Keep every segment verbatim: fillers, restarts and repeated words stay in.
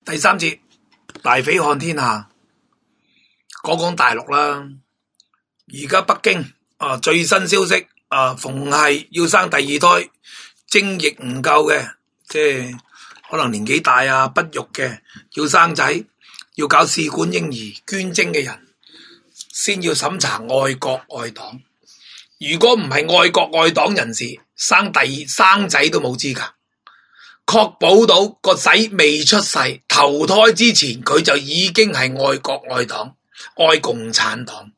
第三節大匪看天下，講講大陸啦。而家北京啊最新消息啊，逢係要生第二胎，精液唔夠嘅，即係可能年紀大啊不育嘅，要生仔要搞試管嬰兒捐精嘅人，先要審查愛國愛黨。如果唔係愛國愛黨人士，生第二生仔都冇資格。確保到個仔未出世投胎之前，佢就已經係愛國愛黨愛共產黨。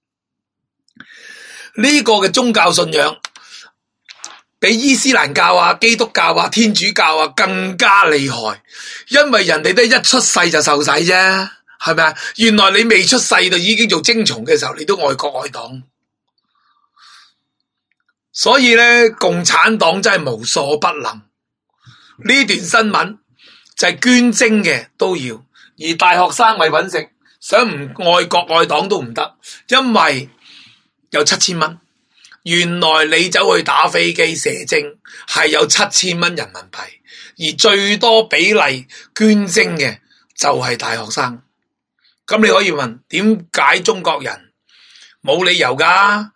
呢個嘅宗教信仰比伊斯蘭教啊、基督教啊、天主教啊更加厲害，因為人哋都一出世就受洗啫，係咪啊？原來你未出世就已經做精蟲嘅時候，你都愛國愛黨。所以咧，共產黨真係無所不能。呢段新聞就係捐精嘅都要，而大學生為搵食，想唔愛國愛黨都唔得，因為有七千蚊。原來你走去打飛機射精係有七千蚊人民幣，而最多比例捐精嘅就係大學生。咁你可以問，點解中國人冇理由噶？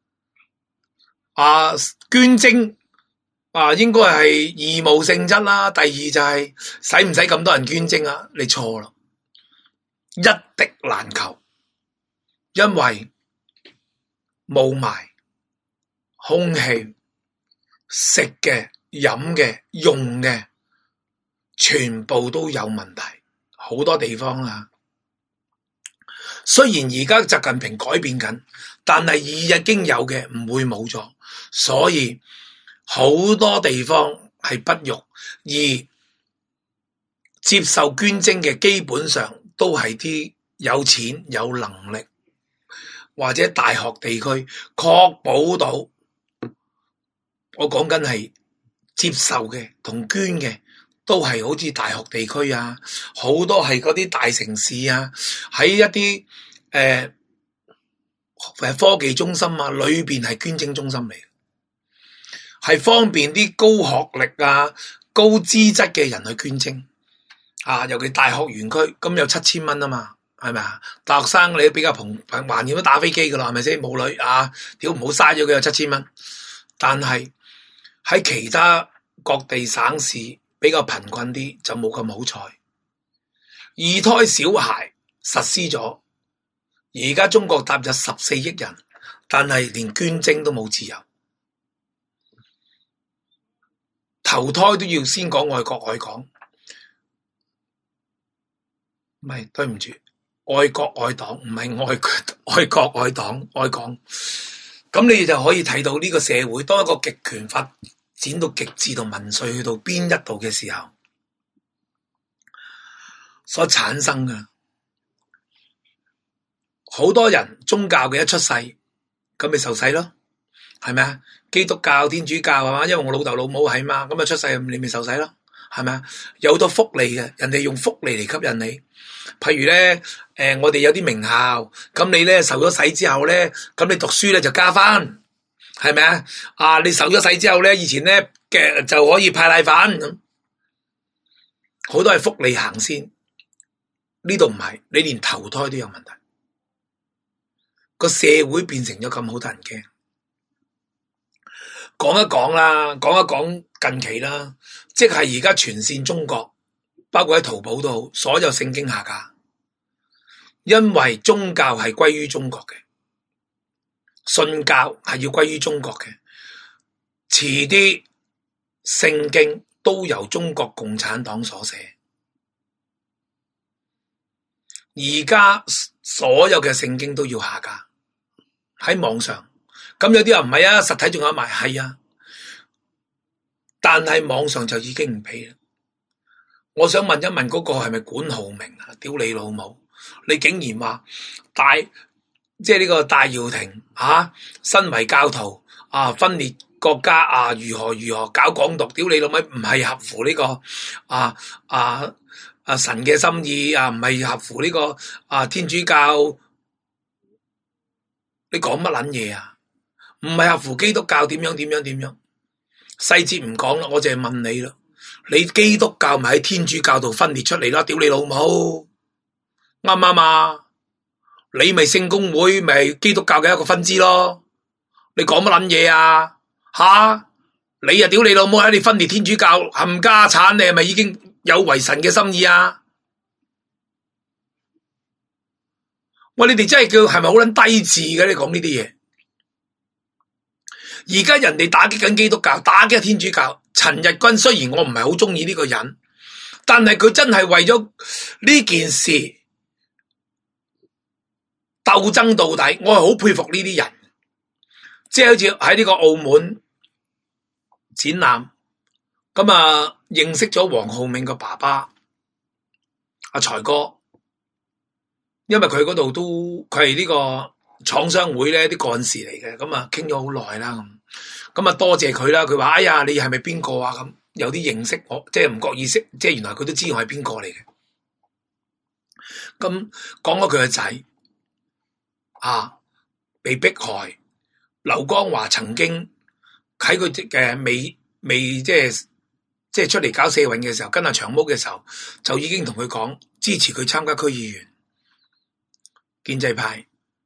啊，捐精啊，應該係義務性質啦。第二就係使唔使咁多人捐精啊？你錯啦，一滴難求，因為霧霾、空氣、食嘅、飲嘅、用嘅，全部都有問題。好多地方啊，雖然而家習近平改變緊，但係已經有嘅唔會冇咗，所以好多地方係不育，而接受捐精嘅基本上都係啲有錢有能力或者大學地區，確保到我講緊係接受嘅同捐嘅都係好似大學地區啊，好多係嗰啲大城市啊，喺一啲誒誒科技中心啊，裏邊係捐精中心嚟，係方便啲高學歷啊、高資質嘅人去捐精啊，尤其大學園區，咁有七千蚊啊嘛，係咪啊？大學生你都比較平平橫掂都打飛機噶啦，係咪先？冇女啊，屌唔好嘥咗佢有七千蚊。但係喺其他各地省市比較貧困啲，就冇咁好彩。二胎小孩實施咗，而家中國踏入十四億人，但係連捐精都冇自由。投胎都要先講愛國愛港，唔係，對唔住，愛國愛黨，唔係愛愛國愛黨愛港。咁你就可以睇到呢個社會，當一個極權發展到極致同民粹去到邊一度嘅時候，所產生嘅好多人宗教嘅一出世，咁咪受洗咯，係咪啊？基督教、天主教係嘛？因為我老豆老母係嘛，咁啊出世你咪受洗咯，係咪啊？有好多福利嘅，人哋用福利嚟吸引你。譬如咧，誒、呃，我哋有啲名校，咁你咧受咗洗之後咧，咁你讀書咧就加分，係咪啊？啊，你受咗洗之後咧，以前咧嘅就可以派奶粉咁，好多係福利行先。呢度唔係，你連投胎都有問題，個社會變成咗咁好得人驚。講一講啦，講一講近期啦，即係而家全線中國，包括喺淘寶都好，所有聖經下架，因為宗教係歸於中國嘅，信教係要歸於中國嘅，遲啲聖經都由中國共產黨所寫。而家所有嘅聖經都要下架喺網上。咁有啲人唔係啊，實體仲有賣，係啊，但係網上就已經唔俾啦。我想問一問嗰個係咪管浩明啊？屌你老母！你竟然話大即係呢個戴耀廷啊，身為教徒啊，分裂國家啊，如何如何搞港獨？屌你老味，唔係合乎呢、這個啊啊啊神嘅心意啊，唔係合乎呢、這個啊天主教。你講乜撚嘢啊？唔係合乎基督教點樣點樣點樣？細節唔講啦，我淨係問你啦。 你基督教咪喺天主教度分裂出嚟啦，屌你老母，啱唔啱啊？你咪聖公會咪係基督教嘅一個分支咯，你講乜撚嘢啊？吓，你啊屌你老母喺你分裂天主教冚家產，你係咪已經有違神嘅心意啊？喂，你哋真係叫係咪好撚低智嘅？你講呢啲嘢，而家人哋打擊緊基督教，打擊天主教。陳日君雖然我唔係好中意呢個人，但係佢真係為咗呢件事鬥爭到底，我係好佩服呢啲人。即係好似喺呢個澳門展覽，咁啊認識咗黃浩銘個爸爸阿財哥。因為佢嗰度都佢係呢個廠商會咧啲幹事嚟嘅，咁啊傾咗好耐啦，咁咁啊多謝佢啦。佢話：哎呀，你係咪邊個啊？咁有啲認識我，即係唔覺意識，即係原來佢都知我係邊個嚟嘅。咁講咗佢個仔啊，被迫害。劉江華曾經喺佢嘅未未即係即係出嚟搞社運嘅時候，跟阿長毛嘅時候，就已經同佢講支持佢參加區議員。建制派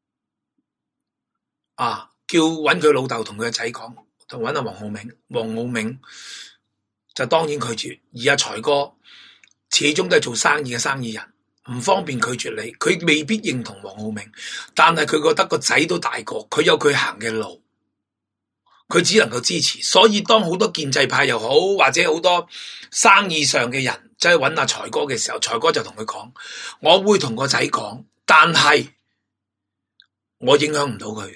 啊，叫揾佢老豆同佢個仔講，同揾阿黃浩銘，黃浩銘就當然拒絕。而阿財哥始終都係做生意嘅生意人，唔方便拒絕你。佢未必認同黃浩銘，但係佢覺得個仔都大個，佢有佢行嘅路，佢只能夠支持。所以當好多建制派又好，或者好多生意上嘅人走去揾阿財哥嘅時候，財哥就同佢講：我會同個仔講。但係我影響唔到佢，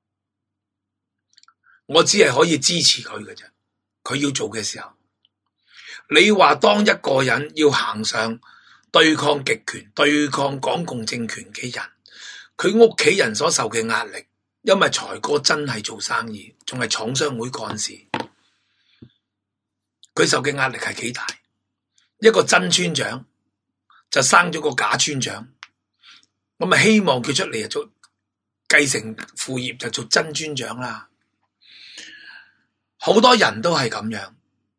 我只係可以支持佢嘅啫。佢要做嘅時候，你話當一個人要行上對抗極權、對抗港共政權嘅人，佢屋企人所受嘅壓力，因為財哥真係做生意，仲係廠商會幹事，佢受嘅壓力係幾大？一個真村長就生咗個假村長。我咪希望佢出嚟就做繼承父業，就做真村長啦。好多人都係咁樣，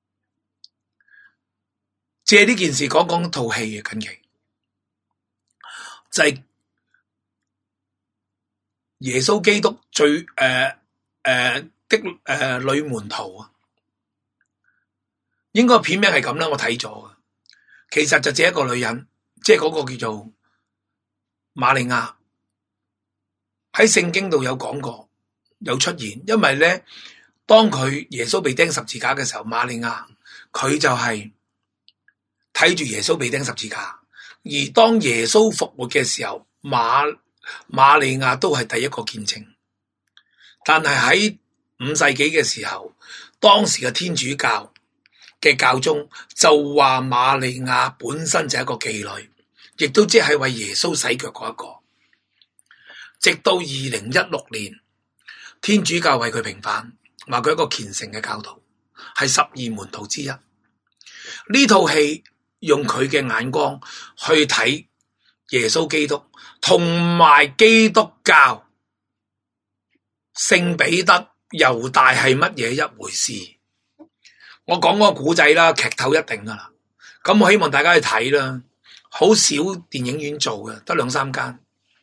借呢件事講講套戲嘅近期，就係、是、耶穌基督最誒誒、呃呃、的誒、呃、女門徒啊，應該片名係咁啦，我睇咗。其實就借一個女人，即係嗰個叫做瑪利亞，喺聖經度有講過，有出現。因為咧，當佢耶穌被釘十字架嘅時候，瑪利亞佢就係睇住耶穌被釘十字架。而當耶穌復活嘅時候，瑪瑪利亞都係第一個見證。但係喺五世紀嘅時候，當時嘅天主教嘅教宗就話瑪利亞本身就係一個妓女。亦都即係為耶穌洗腳嗰一個，直到二零一六年，天主教為佢平反，話佢一個虔誠嘅教徒，係十二門徒之一。呢套戲用佢嘅眼光去睇耶穌基督，同埋基督教聖彼得、猶大係乜嘢一回事。我講嗰個古仔啦，劇透一定噶啦，咁我希望大家去睇啦。好少電影院做嘅，得兩三間。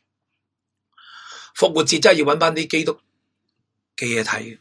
復活節真係要揾翻啲基督嘅嘢睇。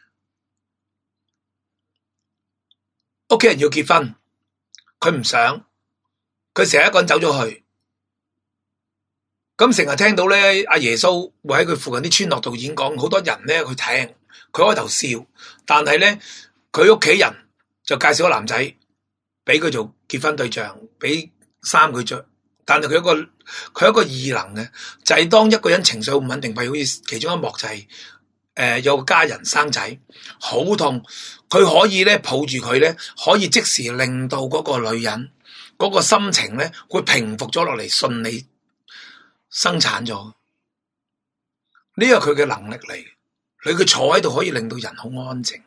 屋企人要結婚，佢唔想，佢成日一個人走咗去。咁成日聽到咧，阿耶穌會喺佢附近啲村落度演講，好多人咧去聽，佢開頭笑，但係咧佢屋企人就介紹個男仔俾佢做結婚對象，俾衫佢着，但係佢一個佢一個異能嘅，就係、是、當一個人情緒唔穩定，譬如好似其中一幕就係、是、誒、呃、有個家人生仔好痛，佢可以咧抱住佢咧，可以即時令到嗰個女人嗰、那個心情咧會平復咗落嚟，順利生產咗。呢個佢嘅能力嚟，佢佢坐喺度可以令到人好安靜。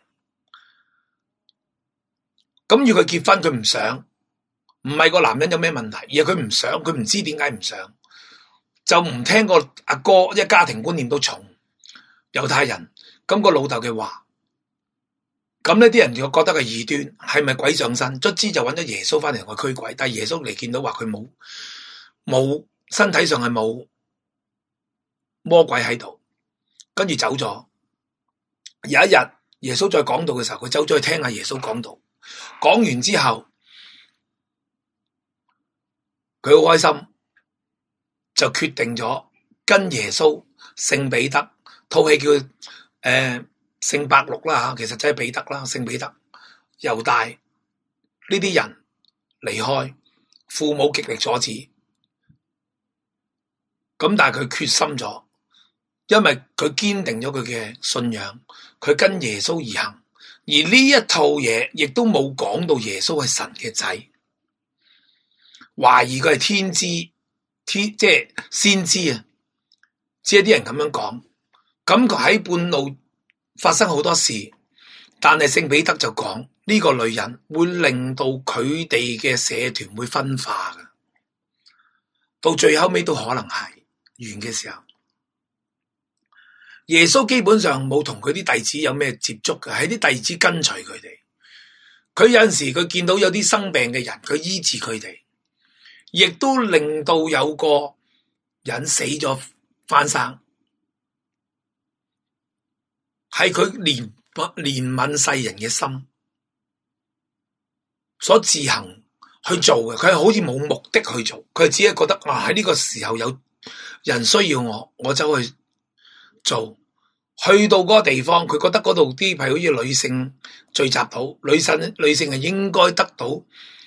咁要佢結婚，佢唔想。唔係個男人有咩問題，而係佢唔想，佢唔知點解唔想，就唔聽個阿哥，一家庭觀念都重，猶太人咁個老豆嘅話， 咁呢啲人就覺得係異端，係咪鬼上身？卒之就揾咗耶穌翻嚟同佢驅鬼，但係耶穌嚟見到話佢冇冇身體上係冇魔鬼喺度，跟住走咗。有一日耶穌再講道嘅時候，佢走咗去聽下耶穌講道，講完之後佢好開心，就決定咗跟耶穌、聖彼得，套戲叫誒聖伯祿啦吓，其實真係彼得啦，聖彼得、猶大呢啲人離開，父母極力阻止，咁但係佢決心咗，因為佢堅定咗佢嘅信仰，佢跟耶穌而行，而呢一套嘢亦都冇講到耶穌係神嘅仔，懷疑佢係天知天即係先知啊，只係啲人咁樣講，咁佢喺半路發生好多事，但係聖彼得就講呢個女人會令到佢哋嘅社團會分化嘅，到最後尾都可能係完嘅時候，耶穌基本上冇同佢啲弟子有咩接觸嘅，係啲弟子跟隨佢哋。佢有陣時佢見到有啲生病嘅人，佢醫治佢哋，亦都令到有個人死咗翻生，係佢憐憐憫世人嘅心所自行去做嘅。佢係好似冇目的去做，佢只係覺得啊喺呢個時候有人需要我，我走去做。去到嗰個地方，佢覺得嗰度啲係好似女性聚集到，女性女性係應該得到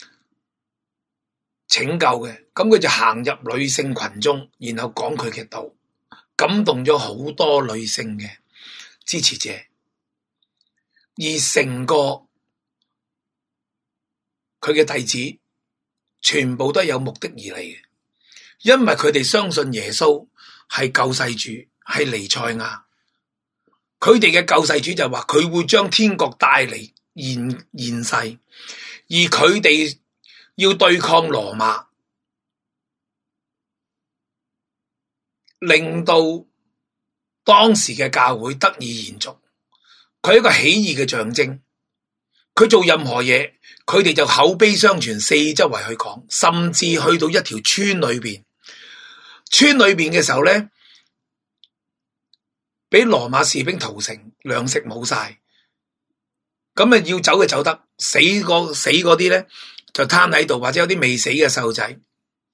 拯救嘅，咁佢就行入女性群中，然後講佢嘅道，感動咗好多女性嘅支持者，而成個佢嘅弟子全部都係有目的而嚟嘅，因為佢哋相信耶穌係救世主，係彌賽亞。佢哋嘅救世主就話佢會將天國帶嚟現現世，而佢哋要對抗羅馬，令到當時嘅教會得以延續。佢係一個起義嘅象徵，佢做任何嘢，佢哋就口碑相傳，四周圍去講，甚至去到一條村裏邊，村裏邊嘅時候咧，俾羅馬士兵屠城，糧食冇晒，咁啊要走嘅走得，死個死嗰啲咧就攤喺度，或者有啲未死嘅細路仔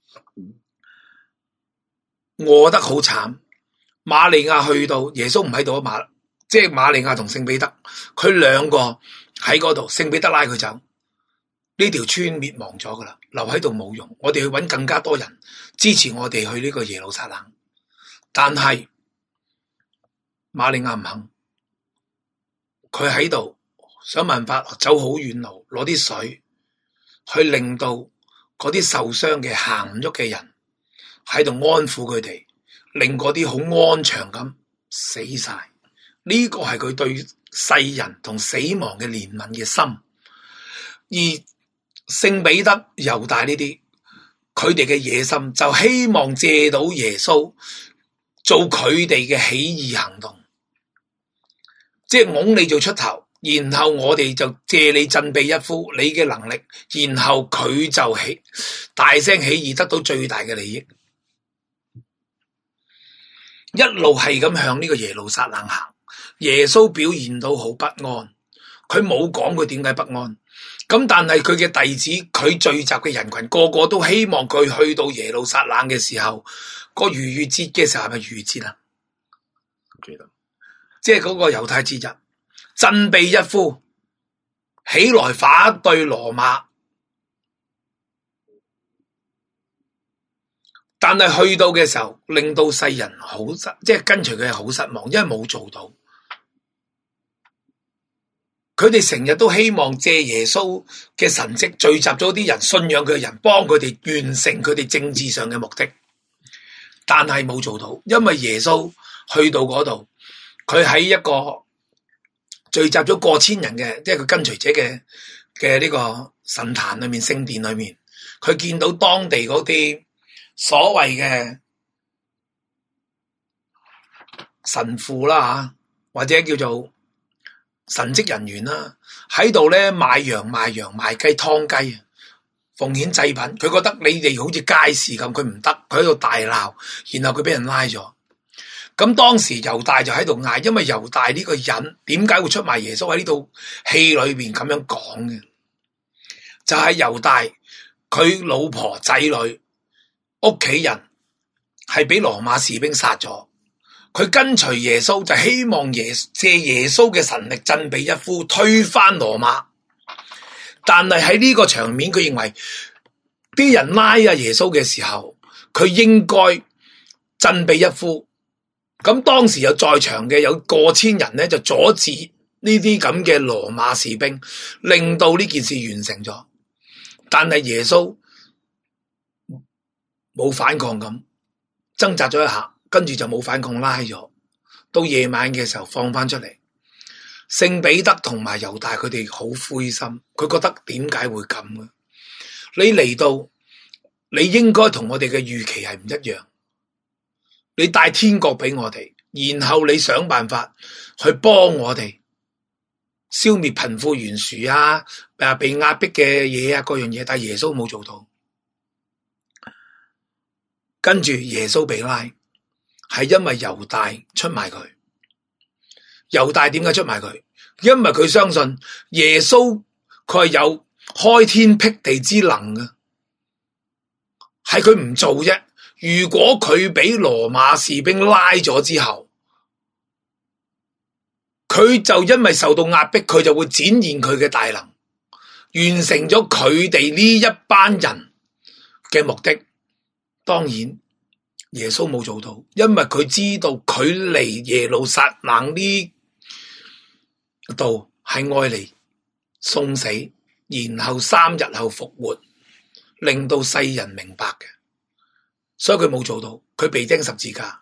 餓得好慘。瑪利亞去到，耶穌唔喺度啊，馬即係瑪利亞同聖彼得，佢兩個喺嗰度，聖彼得拉佢走，呢條村滅亡咗噶啦，留喺度冇用，我哋去揾更加多人支持我哋去呢個耶路撒冷，但係瑪利亞唔肯，佢喺度想辦法走好遠路，攞啲水去令到嗰啲受傷嘅行唔喐嘅人喺度安撫佢哋，令嗰啲好安詳咁死晒。呢個係佢對世人同死亡嘅憐憫嘅心。而聖彼得、猶大呢啲，佢哋嘅野心就希望借到耶穌做佢哋嘅起義行動，即係拱你做出頭，然後我哋就借你振臂一呼，你嘅能力，然後佢就起大聲起義，得到最大嘅利益，一路係咁向呢個耶路撒冷行。耶穌表現到好不安，佢冇講佢點解不安，咁但係佢嘅弟子，佢聚集嘅人群個個都希望佢去到耶路撒冷嘅時候，個逾越節嘅時候係咪逾越節啊？記得，即係嗰個猶太節日，振臂一呼，起來反對羅馬。但係去到嘅時候，令到世人好失，即係跟隨佢係好失望，因為冇做到。佢哋成日都希望借耶穌嘅神蹟聚集咗啲人，信仰佢嘅人，幫佢哋完成佢哋政治上嘅目的，但係冇做到，因為耶穌去到嗰度，佢喺一個聚集咗過千人嘅，即係佢跟隨者嘅嘅呢個神壇裏面、聖殿裏面，佢見到當地嗰啲所謂嘅神父啦吓，或者叫做神職人員啦，喺度咧賣羊賣羊賣雞劏雞啊，奉獻祭品。佢覺得你哋好似街市咁，佢唔得，佢喺度大鬧，然後佢俾人拉咗。咁當時猶大就喺度嗌，因為猶大呢個人點解會出賣耶穌，喺呢度戲裏邊咁樣講嘅，就係猶大佢老婆仔女屋企人係俾羅馬士兵殺咗。佢跟隨耶穌就希望耶借耶穌嘅神力振臂一呼，推翻羅馬。但係喺呢個場面，佢認為啲人拉啊耶穌嘅時候，佢應該振臂一呼。咁當時有在場嘅有過千人咧，就阻止呢啲咁嘅羅馬士兵，令到呢件事完成咗。但係耶穌冇反抗咁，掙扎咗一下。跟住就冇反抗，拉咗。到夜晚嘅時候放翻出嚟，聖彼得同埋猶大佢哋好灰心，佢覺得點解會咁嘅？你嚟到，你應該同我哋嘅預期係唔一樣。你帶天國俾我哋，然後你想辦法去幫我哋消滅貧富懸殊啊，誒被壓迫嘅嘢啊，各樣嘢，但係耶穌冇做到。跟住耶穌被拉。係因為猶大出賣佢，猶大點解出賣佢？因為佢相信耶穌佢係有開天闢地之能嘅，係佢唔做啫。如果佢俾羅馬士兵拉咗之後，佢就因為受到壓迫，佢就會展現佢嘅大能，完成咗佢哋呢一班人嘅目的。當然。耶穌冇做到，因為佢知道佢嚟耶路撒冷呢度係愛嚟送死，然後三日後復活，令到世人明白嘅，所以佢冇做到，佢被釘十字架。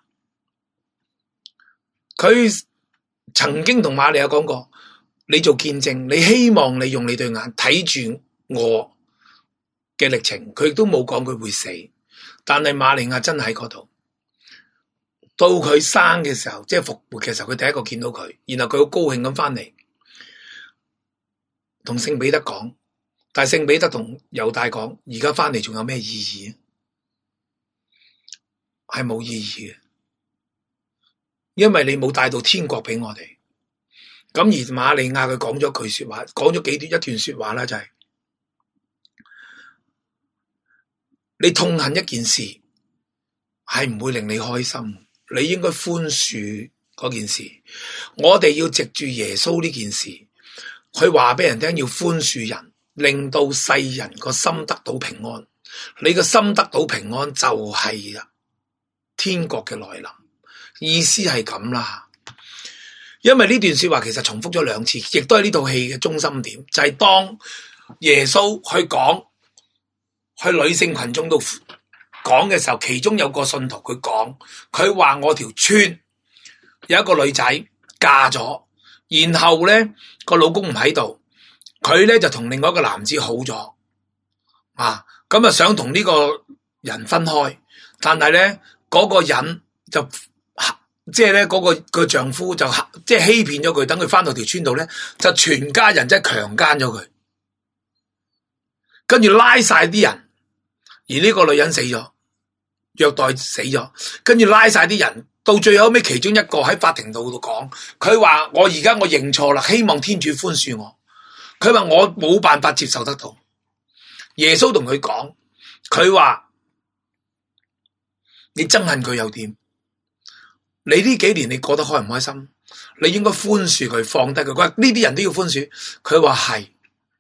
佢曾經同瑪利亞講過，你做見證，你希望你用你對眼睇住我嘅歷程，佢亦都冇講佢會死。但係瑪利亞真喺嗰度，到佢生嘅時候，即係復活嘅時候，佢第一個見到佢，然後佢好高興咁翻嚟，同聖彼得講，但係聖彼得同猶大講，而家翻嚟仲有咩意義？係冇意義嘅，因為你冇帶到天國俾我哋。咁而瑪利亞佢講咗句說話，講咗幾段一段說話啦，就係、是。你痛恨一件事係唔會令你開心，你應該寬恕嗰件事。我哋要藉住耶穌呢件事，去話俾人聽，要寬恕人，令到世人個心得到平安。你個心得到平安就係天國嘅來臨，意思係咁啦。因為呢段說話其實重複咗兩次，亦都係呢套戲嘅中心點，就係、是、當耶穌去講。去女性群眾度講嘅時候，其中有個信徒佢講，佢話我條村有一個女仔嫁咗，然後咧個老公唔喺度，佢咧就同另外一個男子好咗，啊，咁啊想同呢個人分開，但係咧嗰個人就即係咧嗰個個丈夫就即係欺騙咗佢，等佢翻到條村度咧，就全家人即係強姦咗佢，跟住拉晒啲人。而呢個女人死咗，虐待死咗，跟住拉晒啲人，到最後尾其中一個喺法庭度度講，佢話我而家我認錯啦，希望天主寬恕我。佢話我冇辦法接受得到。耶穌同佢講，佢話你憎恨佢又點？你呢幾年你過得開唔開心？你應該寬恕佢，放低佢。佢話呢啲人都要寬恕。佢話係，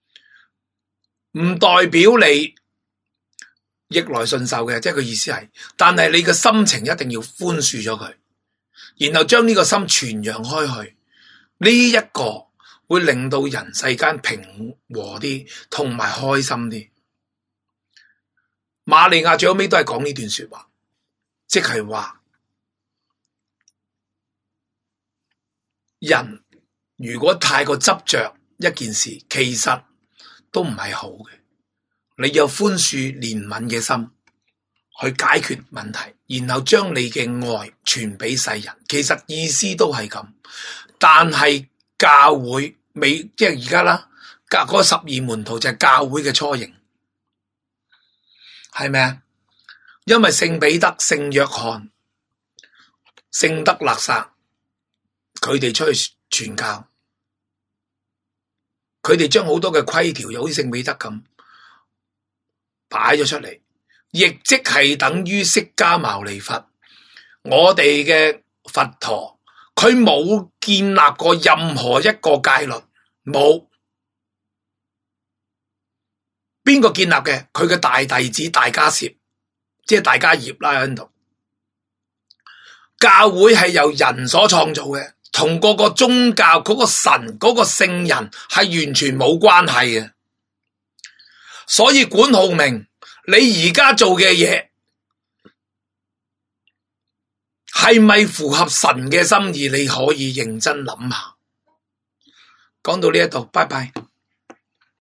唔代表你逆來順受嘅，即係佢意思係，但係你嘅心情一定要寬恕咗佢，然後將呢個心傳揚開去，呢一個會令到人世間平和啲，同埋開心啲。瑪利亞最後尾都係講呢段說話，即係話人如果太過執着一件事，其實都唔係好嘅。你有寬恕憐憫嘅心去解決問題，然後將你嘅愛傳俾世人，其實意思都係咁。但係教會未，即係而家啦，嗰嗰十二門徒就係教會嘅雛形，係咪啊？因為聖彼得、聖約翰、聖德肋撒，佢哋出去傳教，佢哋將好多嘅規條，又好似聖彼得咁擺咗出嚟，亦即係等於釋迦牟尼佛。我哋嘅佛陀，佢冇建立過任何一個戒律，冇。邊個建立嘅？佢嘅大弟子大迦葉，即係大迦葉啦喺度。教會係由人所創造嘅，同嗰個宗教嗰個神嗰個聖人係完全冇關係嘅。所以管浩鳴，你而家做嘅嘢係咪符合神嘅心意？你可以認真諗下。講到呢一度，拜拜。